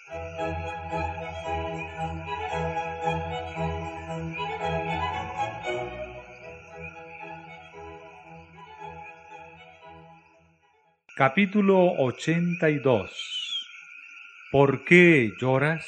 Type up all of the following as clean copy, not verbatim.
Capítulo 82. ¿Por qué lloras?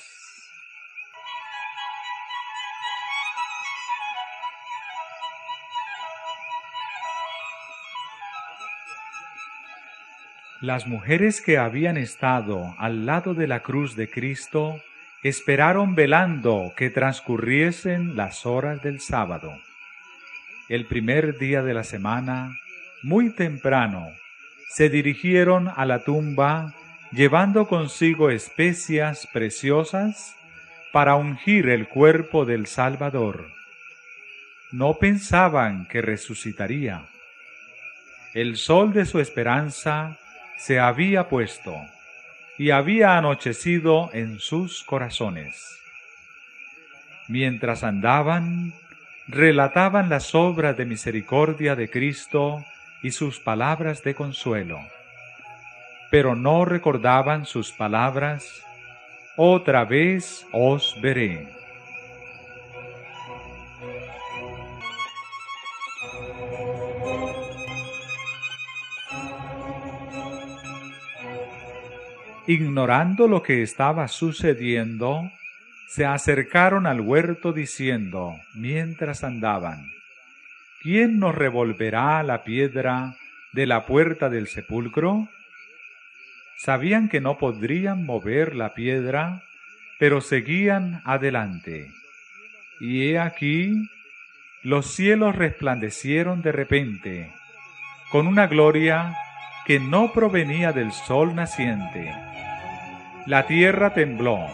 Las mujeres que habían estado al lado de la cruz de Cristo esperaron velando que transcurriesen las horas del sábado. El primer día de la semana, muy temprano, se dirigieron a la tumba llevando consigo especias preciosas para ungir el cuerpo del Salvador. No pensaban que resucitaría. El sol de su esperanza se había puesto y había anochecido en sus corazones. Mientras andaban, relataban las obras de misericordia de Cristo y sus palabras de consuelo, pero no recordaban sus palabras: otra vez os veré. Ignorando lo que estaba sucediendo, se acercaron al huerto diciendo, mientras andaban: ¿quién nos revolverá la piedra de la puerta del sepulcro? Sabían que no podrían mover la piedra, pero seguían adelante. Y he aquí, los cielos resplandecieron de repente, con una gloria que no provenía del sol naciente. La tierra tembló.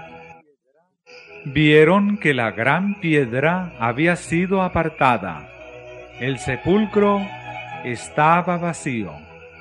Vieron que la gran piedra había sido apartada. El sepulcro estaba vacío.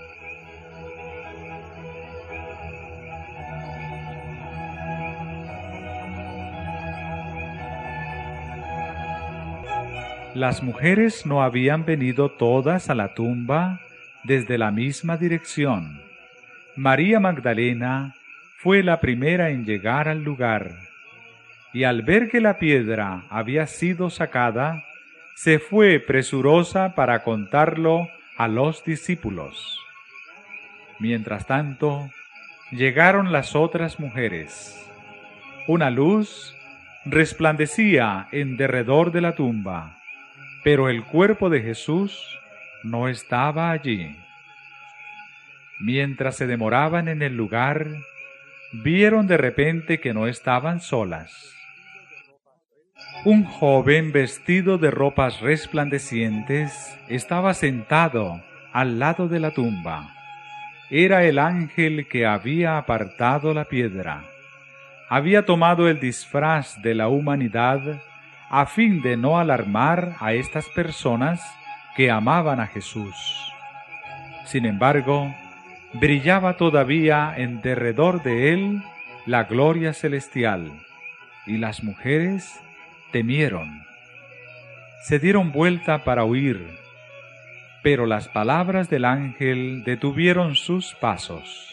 Las mujeres no habían venido todas a la tumba desde la misma dirección. María Magdalena fue la primera en llegar al lugar, y al ver que la piedra había sido sacada, se fue presurosa para contarlo a los discípulos. Mientras tanto, llegaron las otras mujeres. Una luz resplandecía en derredor de la tumba, pero el cuerpo de Jesús no estaba allí. Mientras se demoraban en el lugar, vieron de repente que no estaban solas. Un joven vestido de ropas resplandecientes estaba sentado al lado de la tumba. Era el ángel que había apartado la piedra. Había tomado el disfraz de la humanidad a fin de no alarmar a estas personas que amaban a Jesús. Sin embargo, brillaba todavía en derredor de él la gloria celestial, y las mujeres temieron. Se dieron vuelta para huir, pero las palabras del ángel detuvieron sus pasos.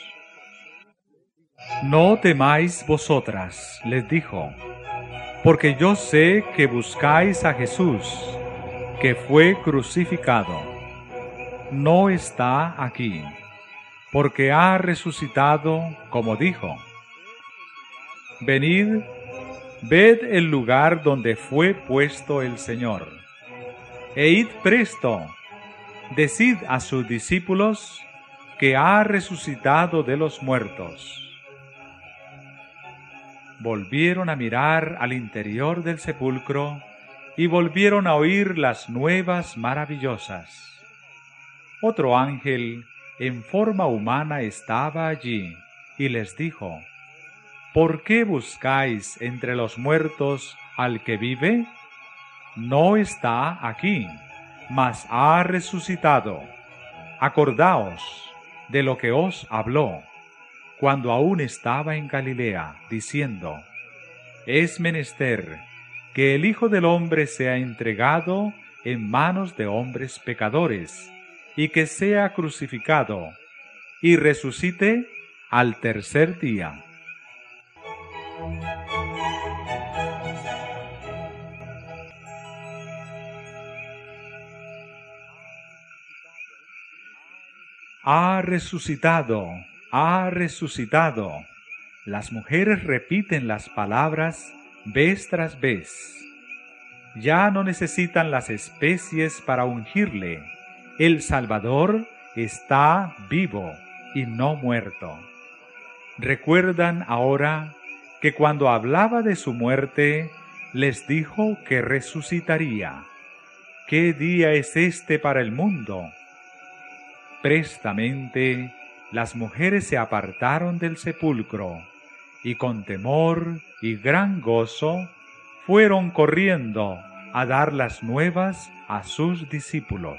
No temáis vosotras, les dijo, porque yo sé que buscáis a Jesús, que fue crucificado. No está aquí, porque ha resucitado, como dijo. Venid, ved el lugar donde fue puesto el Señor, e id presto, decid a sus discípulos que ha resucitado de los muertos. Volvieron a mirar al interior del sepulcro y volvieron a oír las nuevas maravillosas. Otro ángel en forma humana estaba allí y les dijo: ¿por qué buscáis entre los muertos al que vive? No está aquí, mas ha resucitado. Acordaos de lo que os habló cuando aún estaba en Galilea, diciendo: es menester que el Hijo del Hombre sea entregado en manos de hombres pecadores, y que sea crucificado, y resucite al tercer día. Ha resucitado, ha resucitado. Las mujeres repiten las palabras vez tras vez. Ya no necesitan las especies para ungirle. El Salvador está vivo y no muerto. Recuerdan ahora que cuando hablaba de su muerte, les dijo que resucitaría. ¿Qué día es este para el mundo? Prestamente, las mujeres se apartaron del sepulcro, y con temor y gran gozo fueron corriendo a dar las nuevas a sus discípulos.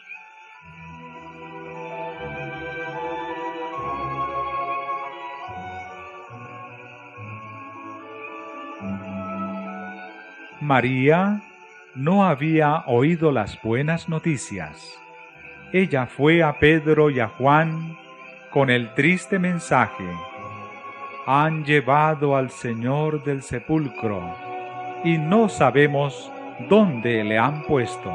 María no había oído las buenas noticias. Ella fue a Pedro y a Juan con el triste mensaje: han llevado al Señor del sepulcro y no sabemos dónde le han puesto.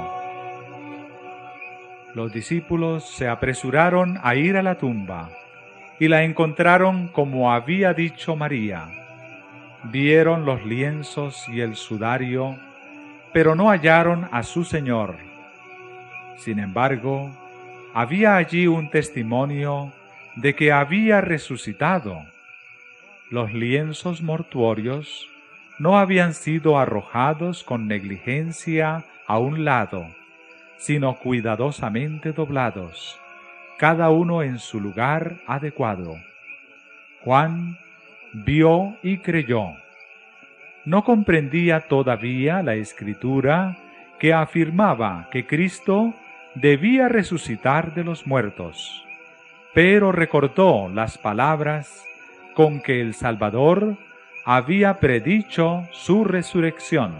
Los discípulos se apresuraron a ir a la tumba y la encontraron como había dicho María. Vieron los lienzos y el sudario, pero no hallaron a su Señor. Sin embargo, había allí un testimonio de que había resucitado. Los lienzos mortuorios no habían sido arrojados con negligencia a un lado, sino cuidadosamente doblados, cada uno en su lugar adecuado. Juan vio y creyó. No comprendía todavía la Escritura que afirmaba que Cristo debía resucitar de los muertos, pero recordó las palabras con que el Salvador había predicho su resurrección.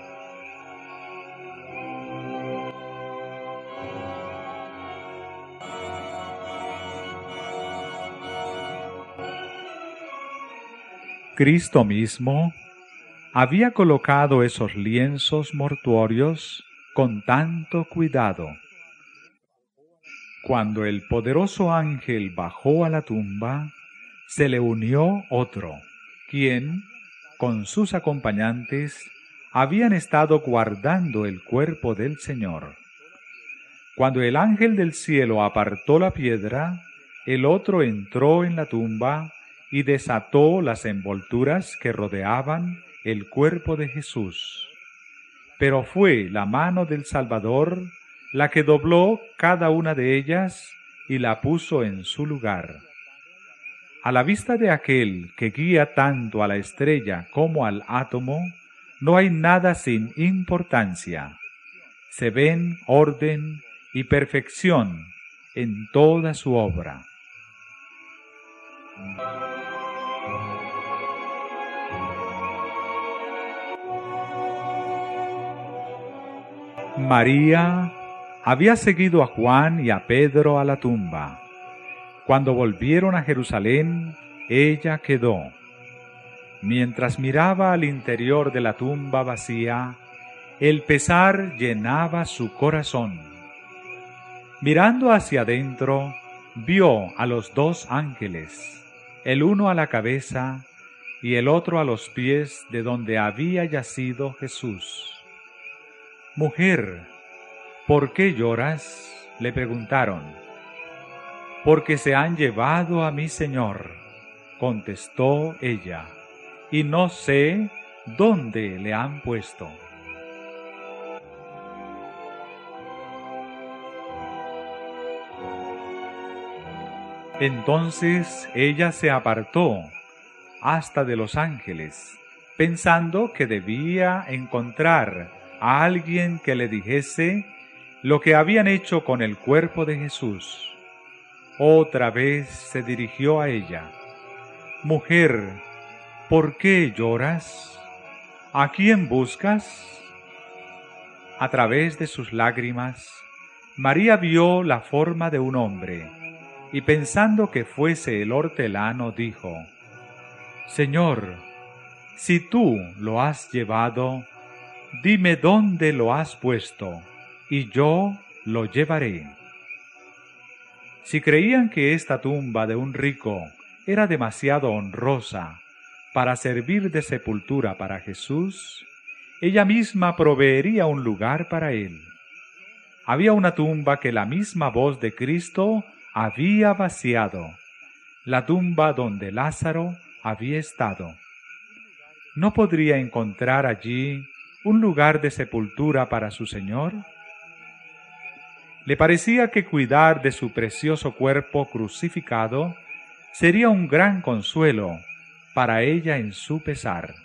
Cristo mismo había colocado esos lienzos mortuorios con tanto cuidado. Cuando el poderoso ángel bajó a la tumba, se le unió otro, quien, con sus acompañantes, habían estado guardando el cuerpo del Señor. Cuando el ángel del cielo apartó la piedra, el otro entró en la tumba y desató las envolturas que rodeaban el cuerpo de Jesús. Pero fue la mano del Salvador la que dobló cada una de ellas y la puso en su lugar. A la vista de aquel que guía tanto a la estrella como al átomo, no hay nada sin importancia. Se ven orden y perfección en toda su obra. María había seguido a Juan y a Pedro a la tumba. Cuando volvieron a Jerusalén, ella quedó. Mientras miraba al interior de la tumba vacía, el pesar llenaba su corazón. Mirando hacia adentro, vio a los dos ángeles, el uno a la cabeza y el otro a los pies de donde había yacido Jesús. «Mujer, ¿por qué lloras?», le preguntaron. «Porque se han llevado a mi Señor», contestó ella, «y no sé dónde le han puesto». Entonces ella se apartó hasta de los ángeles, pensando que debía encontrar a alguien que le dijese lo que habían hecho con el cuerpo de Jesús. Otra vez se dirigió a ella. «Mujer, ¿por qué lloras? ¿A quién buscas?». A través de sus lágrimas, María vio la forma de un hombre, y pensando que fuese el hortelano, dijo: «Señor, Si tú lo has llevado, dime dónde lo has puesto, y yo lo llevaré. Si creían que esta tumba de un rico era demasiado honrosa para servir de sepultura para Jesús, ella misma proveería un lugar para él. Había una tumba que la misma voz de Cristo había vaciado, la tumba donde Lázaro había estado. ¿No podría encontrar allí un lugar de sepultura para su Señor? Le parecía que cuidar de su precioso cuerpo crucificado sería un gran consuelo para ella en su pesar.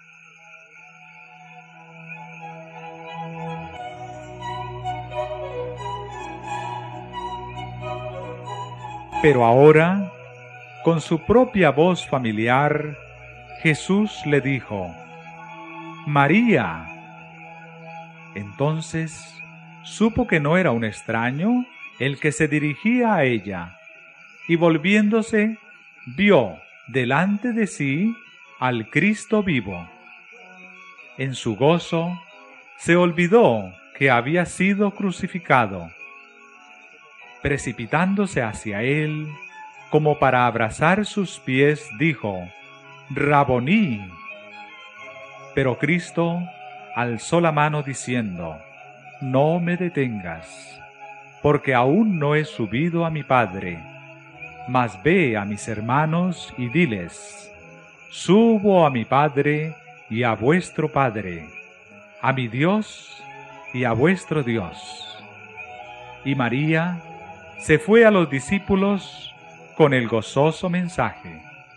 Pero ahora, con su propia voz familiar, Jesús le dijo: «María». Entonces supo que no era un extraño el que se dirigía a ella, y volviéndose, vio delante de sí al Cristo vivo. En su gozo, se olvidó que había sido crucificado. Precipitándose hacia él, como para abrazar sus pies, dijo: «Raboní». Pero Cristo alzó la mano diciendo: «No me detengas, porque aún no he subido a mi Padre, mas ve a mis hermanos y diles: subo a mi Padre y a vuestro Padre, a mi Dios y a vuestro Dios». Y María se fue a los discípulos con el gozoso mensaje.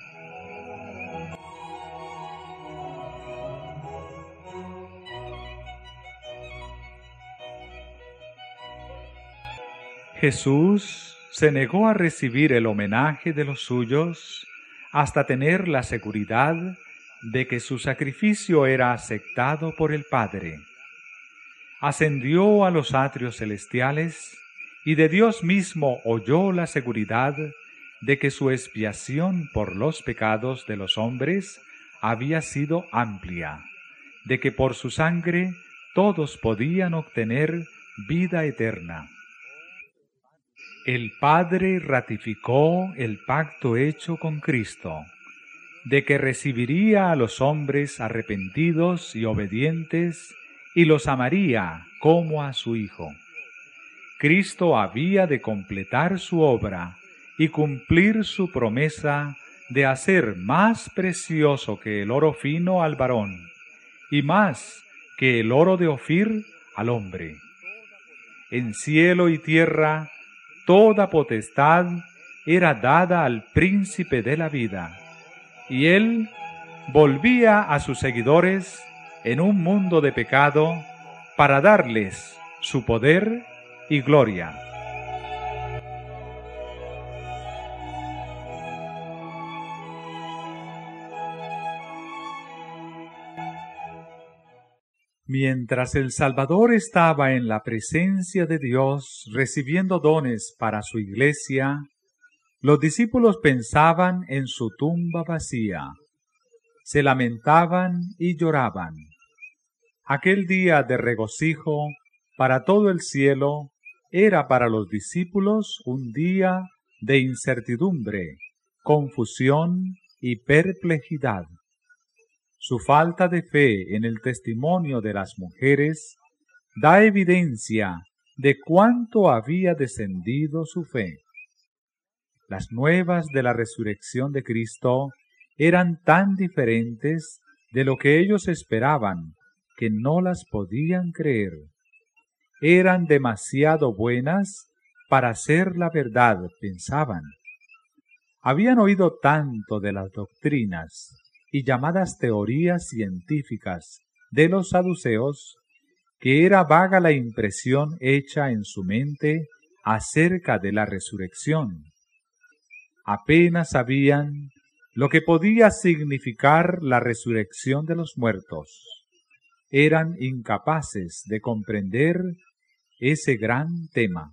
Jesús se negó a recibir el homenaje de los suyos hasta tener la seguridad de que su sacrificio era aceptado por el Padre. Ascendió a los atrios celestiales y de Dios mismo oyó la seguridad de que su expiación por los pecados de los hombres había sido amplia, de que por su sangre todos podían obtener vida eterna. El Padre ratificó el pacto hecho con Cristo, de que recibiría a los hombres arrepentidos y obedientes y los amaría como a su Hijo. Cristo había de completar su obra y cumplir su promesa de hacer más precioso que el oro fino al varón y más que el oro de Ofir al hombre. En cielo y tierra toda potestad era dada al príncipe de la vida, y él volvía a sus seguidores en un mundo de pecado para darles su poder y gloria. Mientras el Salvador estaba en la presencia de Dios recibiendo dones para su iglesia, los discípulos pensaban en su tumba vacía, se lamentaban y lloraban. Aquel día de regocijo para todo el cielo era para los discípulos un día de incertidumbre, confusión y perplejidad. Su falta de fe en el testimonio de las mujeres da evidencia de cuánto había descendido su fe. Las nuevas de la resurrección de Cristo eran tan diferentes de lo que ellos esperaban que no las podían creer. Eran demasiado buenas para ser la verdad, pensaban. Habían oído tanto de las doctrinas y llamadas teorías científicas de los saduceos, que era vaga la impresión hecha en su mente acerca de la resurrección. Apenas sabían lo que podía significar la resurrección de los muertos. Eran incapaces de comprender ese gran tema.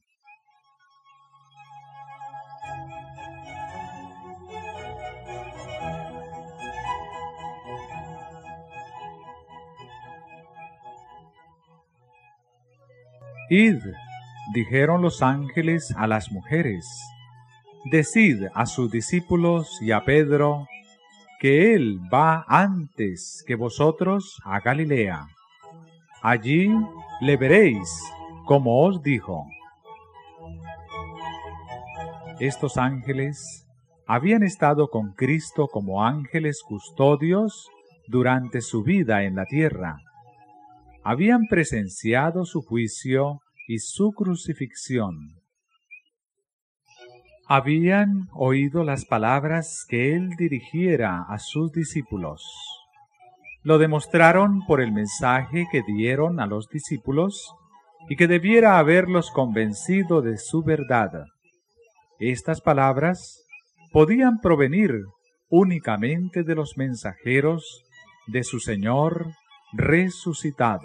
Id, dijeron los ángeles a las mujeres, decid a sus discípulos y a Pedro, que él va antes que vosotros a Galilea. Allí le veréis, como os dijo. Estos ángeles habían estado con Cristo como ángeles custodios durante su vida en la tierra. Habían presenciado su juicio y su crucifixión. Habían oído las palabras que él dirigiera a sus discípulos. Lo demostraron por el mensaje que dieron a los discípulos y que debiera haberlos convencido de su verdad. Estas palabras podían provenir únicamente de los mensajeros de su Señor resucitado.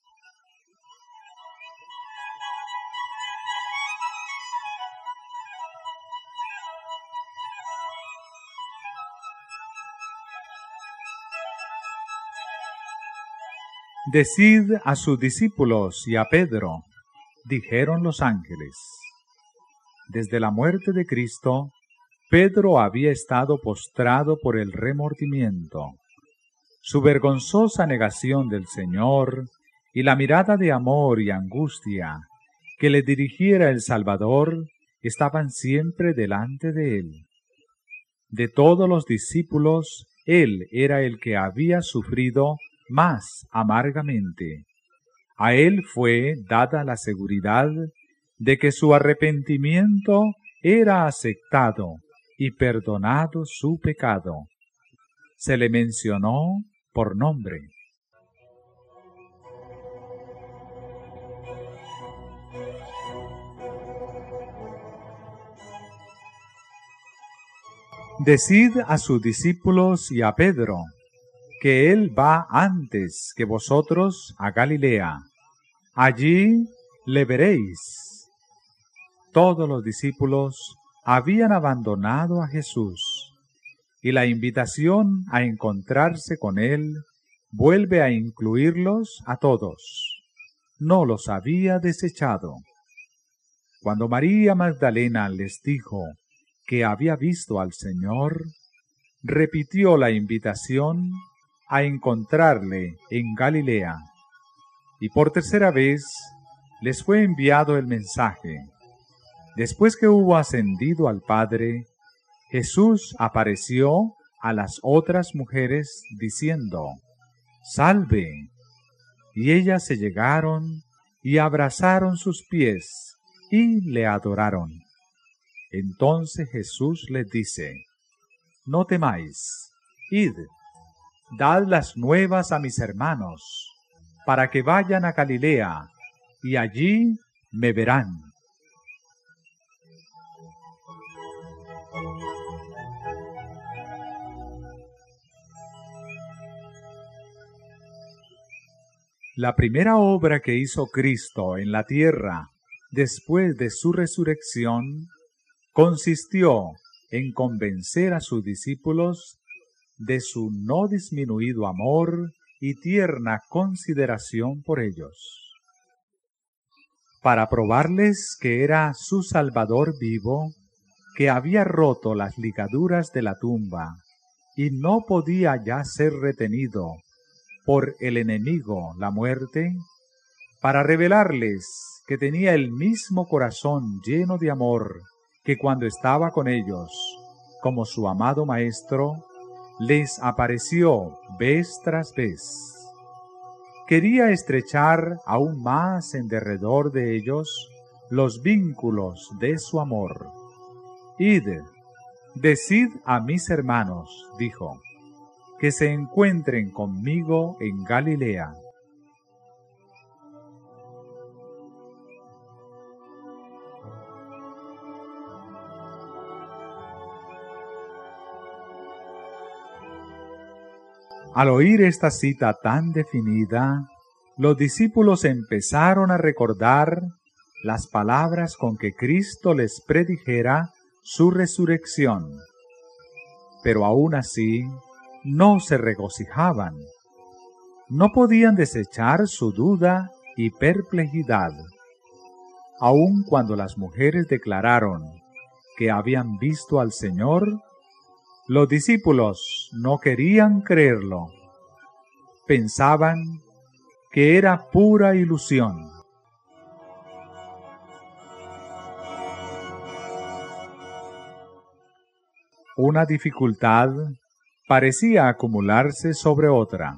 Decid a sus discípulos y a Pedro, dijeron los ángeles. Desde la muerte de Cristo, Pedro había estado postrado por el remordimiento. Su vergonzosa negación del Señor y la mirada de amor y angustia que le dirigiera el Salvador estaban siempre delante de él. De todos los discípulos, él era el que había sufrido más amargamente. A él fue dada la seguridad de que su arrepentimiento era aceptado y perdonado su pecado. Se le mencionó por nombre. Decid a sus discípulos y a Pedro, que él va antes que vosotros a Galilea. Allí le veréis. Todos los discípulos habían abandonado a Jesús, y la invitación a encontrarse con él vuelve a incluirlos a todos. No los había desechado. Cuando María Magdalena les dijo que había visto al Señor, repitió la invitación a encontrarle en Galilea, y por tercera vez les fue enviado el mensaje. Después que hubo ascendido al Padre, Jesús apareció a las otras mujeres diciendo, «Salve». Y ellas se llegaron y abrazaron sus pies y le adoraron. Entonces Jesús les dice, «No temáis, id, dad las nuevas a mis hermanos, para que vayan a Galilea, y allí me verán». La primera obra que hizo Cristo en la tierra después de su resurrección consistió en convencer a sus discípulos de su no disminuido amor y tierna consideración por ellos. Para probarles que era su Salvador vivo, que había roto las ligaduras de la tumba y no podía ya ser retenido por el enemigo, la muerte, para revelarles que tenía el mismo corazón lleno de amor que cuando estaba con ellos, como su amado Maestro, les apareció vez tras vez. Quería estrechar aún más en derredor de ellos los vínculos de su amor. «Id, decid a mis hermanos», dijo, «que se encuentren conmigo en Galilea». Al oír esta cita tan definida, los discípulos empezaron a recordar las palabras con que Cristo les predijera su resurrección. Pero aún así, no se regocijaban. No podían desechar su duda y perplejidad. Aun cuando las mujeres declararon que habían visto al Señor, los discípulos no querían creerlo. Pensaban que era pura ilusión. Una dificultad parecía acumularse sobre otra.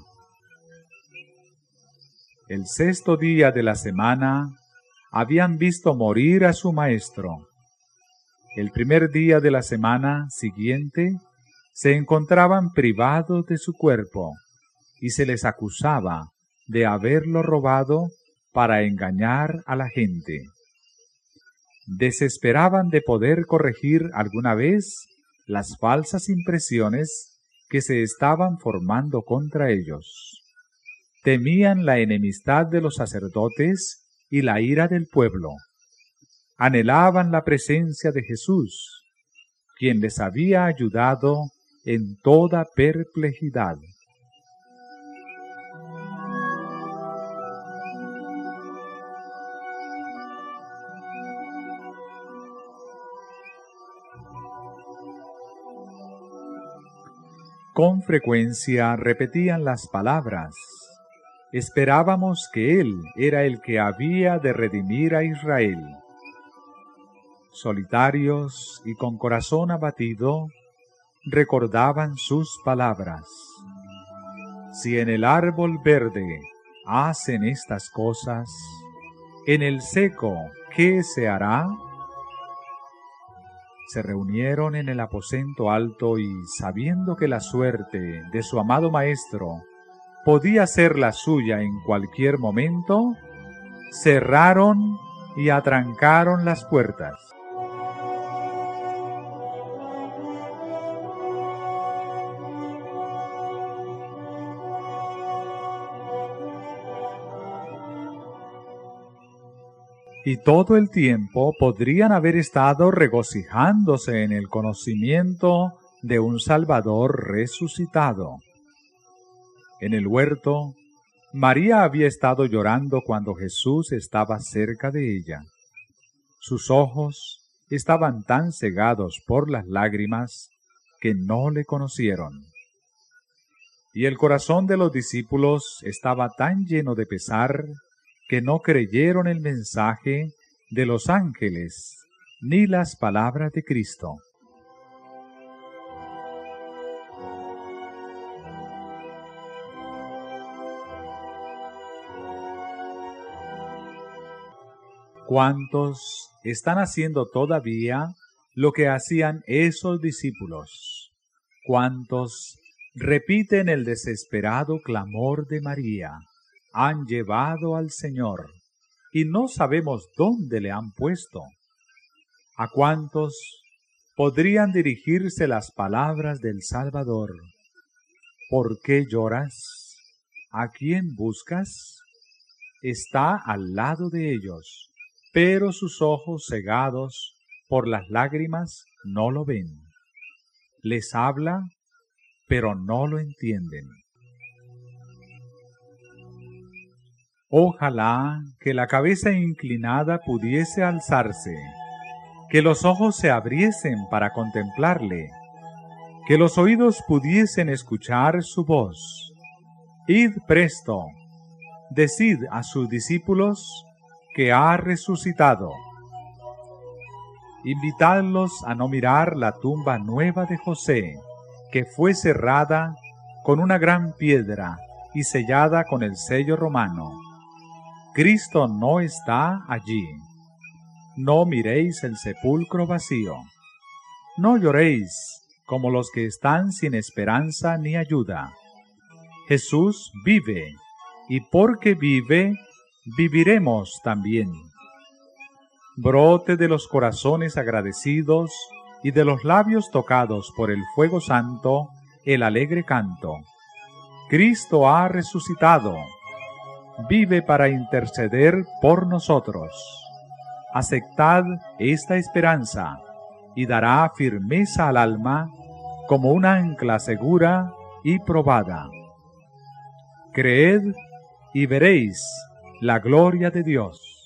El sexto día de la semana habían visto morir a su maestro. El primer día de la semana siguiente se encontraban privados de su cuerpo y se les acusaba de haberlo robado para engañar a la gente. Desesperaban de poder corregir alguna vez las falsas impresiones que se estaban formando contra ellos. Temían la enemistad de los sacerdotes y la ira del pueblo. Anhelaban la presencia de Jesús, quien les había ayudado en toda perplejidad. Con frecuencia repetían las palabras: esperábamos que Él era el que había de redimir a Israel. Solitarios y con corazón abatido, recordaban sus palabras. Si en el árbol verde hacen estas cosas, ¿en el seco qué se hará? Se reunieron en el aposento alto y, sabiendo que la suerte de su amado maestro podía ser la suya en cualquier momento, cerraron y atrancaron las puertas. Y todo el tiempo podrían haber estado regocijándose en el conocimiento de un Salvador resucitado. En el huerto, María había estado llorando cuando Jesús estaba cerca de ella. Sus ojos estaban tan cegados por las lágrimas que no le conocieron. Y el corazón de los discípulos estaba tan lleno de pesar que no creyeron el mensaje de los ángeles ni las palabras de Cristo. ¿Cuántos están haciendo todavía lo que hacían esos discípulos? ¿Cuántos repiten el desesperado clamor de María? Han llevado al Señor y no sabemos dónde le han puesto. ¿A cuántos podrían dirigirse las palabras del Salvador? ¿Por qué lloras? ¿A quién buscas? Está al lado de ellos, pero sus ojos cegados por las lágrimas no lo ven. Les habla, pero no lo entienden. Ojalá que la cabeza inclinada pudiese alzarse, que los ojos se abriesen para contemplarle, que los oídos pudiesen escuchar su voz. Id presto, decid a sus discípulos que ha resucitado. Invitadlos a no mirar la tumba nueva de José, que fue cerrada con una gran piedra y sellada con el sello romano. Cristo no está allí. No miréis el sepulcro vacío. No lloréis como los que están sin esperanza ni ayuda. Jesús vive, y porque vive, viviremos también. Brote de los corazones agradecidos y de los labios tocados por el fuego santo el alegre canto. Cristo ha resucitado. Vive para interceder por nosotros. Aceptad esta esperanza y dará firmeza al alma como una ancla segura y probada. Creed y veréis la gloria de Dios.